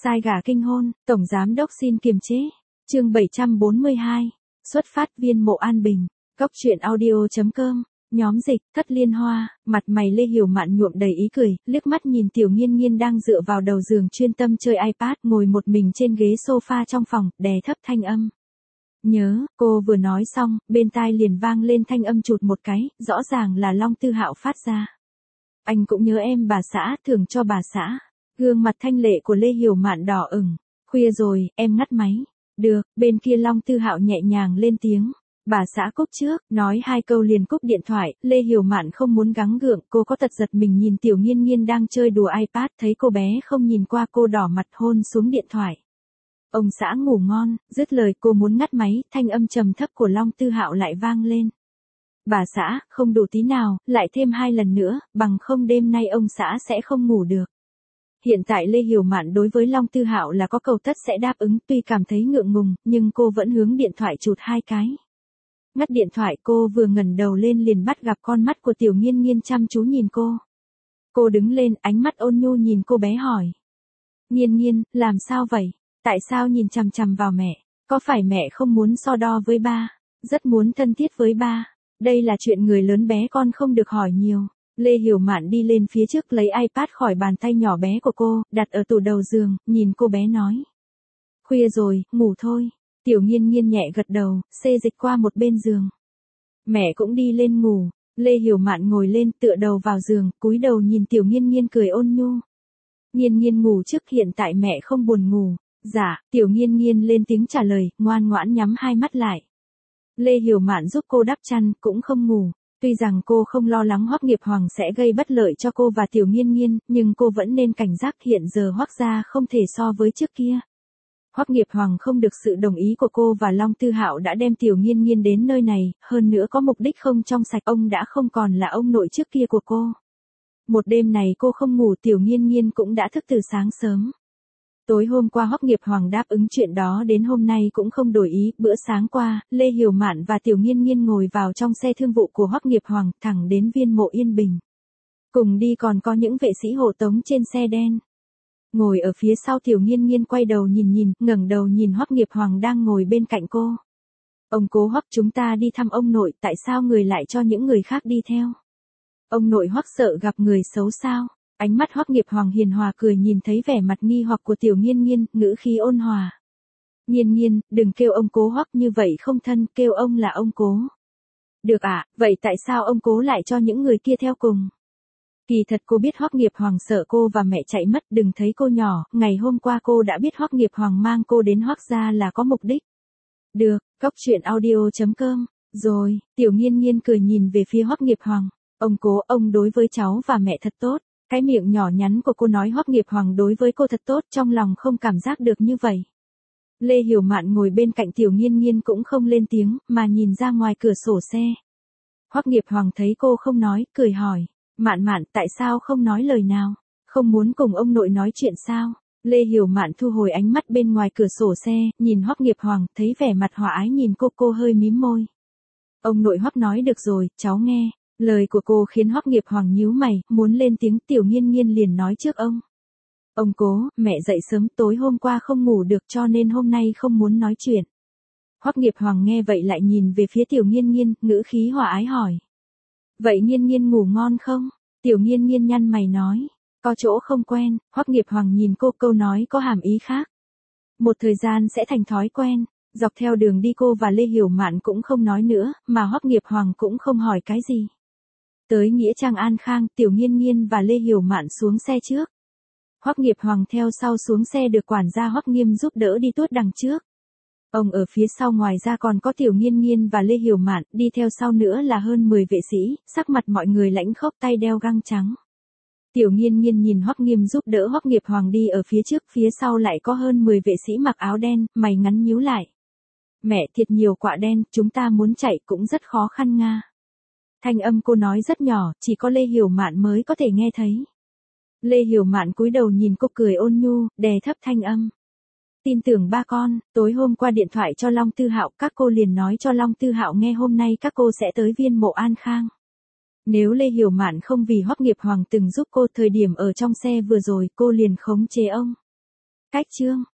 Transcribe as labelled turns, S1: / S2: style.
S1: Sai gà kinh hôn, Tổng Giám đốc xin kiềm chế. Chương 742. Xuất phát viên mộ An Bình. Cốc truyện audio.com. Nhóm dịch, Thất Liên Hoa, mặt mày Lê Hiểu Mạn nhuộm đầy ý cười, liếc mắt nhìn Tiểu Nghiên Nghiên đang dựa vào đầu giường chuyên tâm chơi iPad, ngồi một mình trên ghế sofa trong phòng, đè thấp thanh âm. Nhớ, cô vừa nói xong, bên tai liền vang lên thanh âm chụt một cái, rõ ràng là Long Tư Hạo phát ra. Anh cũng nhớ em bà xã, thưởng cho bà xã. Gương mặt thanh lệ của Lê Hiểu Mạn đỏ ửng. Khuya rồi, em ngắt máy. Được, bên kia Long Tư Hạo nhẹ nhàng lên tiếng. Bà xã cúp trước, nói hai câu liền cúp điện thoại, Lê Hiểu Mạn không muốn gắng gượng, cô có tật giật mình nhìn Tiểu Nghiên Nghiên đang chơi đùa iPad, thấy cô bé không nhìn qua cô đỏ mặt hôn xuống điện thoại. Ông xã ngủ ngon, dứt lời cô muốn ngắt máy, thanh âm trầm thấp của Long Tư Hạo lại vang lên. Bà xã, không đủ tí nào, lại thêm 2 lần nữa, bằng không đêm nay ông xã sẽ không ngủ được. Hiện tại Lê Hiểu Mạn đối với Long Tư Hạo là có cầu tất sẽ đáp ứng, tuy cảm thấy ngượng ngùng, nhưng cô vẫn hướng điện thoại chụt 2 cái. Ngắt điện thoại cô vừa ngẩng đầu lên liền bắt gặp con mắt của Tiểu Nghiên Nghiên chăm chú nhìn cô. Cô đứng lên, ánh mắt ôn nhu nhìn cô bé hỏi. Nghiên Nghiên, làm sao vậy? Tại sao nhìn chằm chằm vào mẹ? Có phải mẹ không muốn so đo với ba? Rất muốn thân thiết với ba. Đây là chuyện người lớn bé con không được hỏi nhiều. Lê Hiểu Mạn đi lên phía trước lấy iPad khỏi bàn tay nhỏ bé của cô, đặt ở tủ đầu giường, nhìn cô bé nói. Khuya rồi, ngủ thôi. Tiểu Nghiên Nghiên nhẹ gật đầu, xê dịch qua một bên giường. Mẹ cũng đi lên ngủ. Lê Hiểu Mạn ngồi lên tựa đầu vào giường, cúi đầu nhìn Tiểu Nghiên Nghiên cười ôn nhu. Nghiên Nghiên ngủ trước, hiện tại mẹ không buồn ngủ. Dạ, Tiểu Nghiên Nghiên lên tiếng trả lời, ngoan ngoãn nhắm 2 mắt lại. Lê Hiểu Mạn giúp cô đắp chăn, cũng không ngủ. Tuy rằng cô không lo lắng Hoắc Nghiệp Hoàng sẽ gây bất lợi cho cô và Tiểu Nghiên Nghiên, nhưng cô vẫn nên cảnh giác, hiện giờ Hoắc gia không thể so với trước kia. Hoắc Nghiệp Hoàng không được sự đồng ý của cô và Long Tư Hạo đã đem Tiểu Nghiên Nghiên đến nơi này, hơn nữa có mục đích không trong sạch, ông đã không còn là ông nội trước kia của cô. Một đêm này cô không ngủ, Tiểu Nghiên Nghiên cũng đã thức từ sáng sớm. Tối hôm qua Hoắc Nghiệp Hoàng đáp ứng chuyện đó, đến hôm nay cũng không đổi ý, bữa sáng qua, Lê Hiểu Mạn và Tiểu Nghiên Nghiên ngồi vào trong xe thương vụ của Hoắc Nghiệp Hoàng, thẳng đến viên mộ Yên Bình. Cùng đi còn có những vệ sĩ hộ tống trên xe đen. Ngồi ở phía sau Tiểu Nghiên Nghiên quay đầu nhìn, ngẩng đầu nhìn Hoắc Nghiệp Hoàng đang ngồi bên cạnh cô. Ông cố Hoắc, chúng ta đi thăm ông nội, tại sao người lại cho những người khác đi theo? Ông nội Hoắc sợ gặp người xấu sao? Ánh mắt Hoắc Nghiệp Hoàng hiền hòa cười, nhìn thấy vẻ mặt nghi hoặc của Tiểu Nghiên Nghiên, ngữ khí ôn hòa. Nghiên Nghiên, đừng kêu ông cố Hoắc như vậy không thân, kêu ông là ông cố. Được ạ, vậy tại sao ông cố lại cho những người kia theo cùng? Kỳ thật cô biết Hoắc Nghiệp Hoàng sợ cô và mẹ chạy mất, đừng thấy cô nhỏ, ngày hôm qua cô đã biết Hoắc Nghiệp Hoàng mang cô đến Hoắc gia là có mục đích. Được, cốc truyện audio.com. Rồi, Tiểu Nghiên Nghiên cười nhìn về phía Hoắc Nghiệp Hoàng. Ông cố, ông đối với cháu và mẹ thật tốt. Cái miệng nhỏ nhắn của cô nói Hoắc Nghiệp Hoàng đối với cô thật tốt, trong lòng không cảm giác được như vậy. Lê Hiểu Mạn ngồi bên cạnh Tiểu Nghiên Nghiên cũng không lên tiếng, mà nhìn ra ngoài cửa sổ xe. Hoắc Nghiệp Hoàng thấy cô không nói, cười hỏi. Mạn Mạn, tại sao không nói lời nào? Không muốn cùng ông nội nói chuyện sao? Lê Hiểu Mạn thu hồi ánh mắt bên ngoài cửa sổ xe, nhìn Hoắc Nghiệp Hoàng, thấy vẻ mặt hòa ái nhìn cô hơi mím môi. Ông nội Hoắc nói được rồi, cháu nghe. Lời của cô khiến Hoắc Nghiệp Hoàng nhíu mày, muốn lên tiếng. Tiểu Nghiên Nghiên liền nói trước ông. Ông cố, mẹ dậy sớm, tối hôm qua không ngủ được cho nên hôm nay không muốn nói chuyện. Hoắc Nghiệp Hoàng nghe vậy lại nhìn về phía Tiểu Nghiên Nghiên, ngữ khí hòa ái hỏi. Vậy Nghiên Nghiên ngủ ngon không? Tiểu Nghiên Nghiên nhăn mày nói. Có chỗ không quen. Hoắc Nghiệp Hoàng nhìn cô, câu nói có hàm ý khác. Một thời gian sẽ thành thói quen. Dọc theo đường đi cô và Lê Hiểu Mạn cũng không nói nữa, mà Hoắc Nghiệp Hoàng cũng không hỏi cái gì. Tới nghĩa trang An Khang, Tiểu Nghiên Nghiên và Lê Hiểu Mạn xuống xe trước. Hoắc Nghiệp Hoàng theo sau xuống xe, được quản gia Hoắc Nghiêm giúp đỡ đi tuốt đằng trước. Ông ở phía sau, ngoài ra còn có Tiểu Nghiên Nghiên và Lê Hiểu Mạn, đi theo sau nữa là hơn 10 vệ sĩ, sắc mặt mọi người lãnh khốc, tay đeo găng trắng. Tiểu Nghiên Nghiên nhìn Hoắc Nghiêm giúp đỡ Hoắc Nghiệp Hoàng đi ở phía trước, phía sau lại có hơn 10 vệ sĩ mặc áo đen, mày ngắn nhíu lại. Mẹ, thiệt nhiều quạ đen, chúng ta muốn chạy cũng rất khó khăn nga. Thanh âm cô nói rất nhỏ, chỉ có Lê Hiểu Mạn mới có thể nghe thấy. Lê Hiểu Mạn cúi đầu nhìn cô cười ôn nhu, đè thấp thanh âm. Tin tưởng ba con, tối hôm qua điện thoại cho Long Tư Hạo, các cô liền nói cho Long Tư Hạo nghe hôm nay các cô sẽ tới viên mộ An Khang. Nếu Lê Hiểu Mạn không vì Hoắc Nghiệp Hoàng từng giúp cô thời điểm ở trong xe vừa rồi, cô liền khống chế ông. Cách chương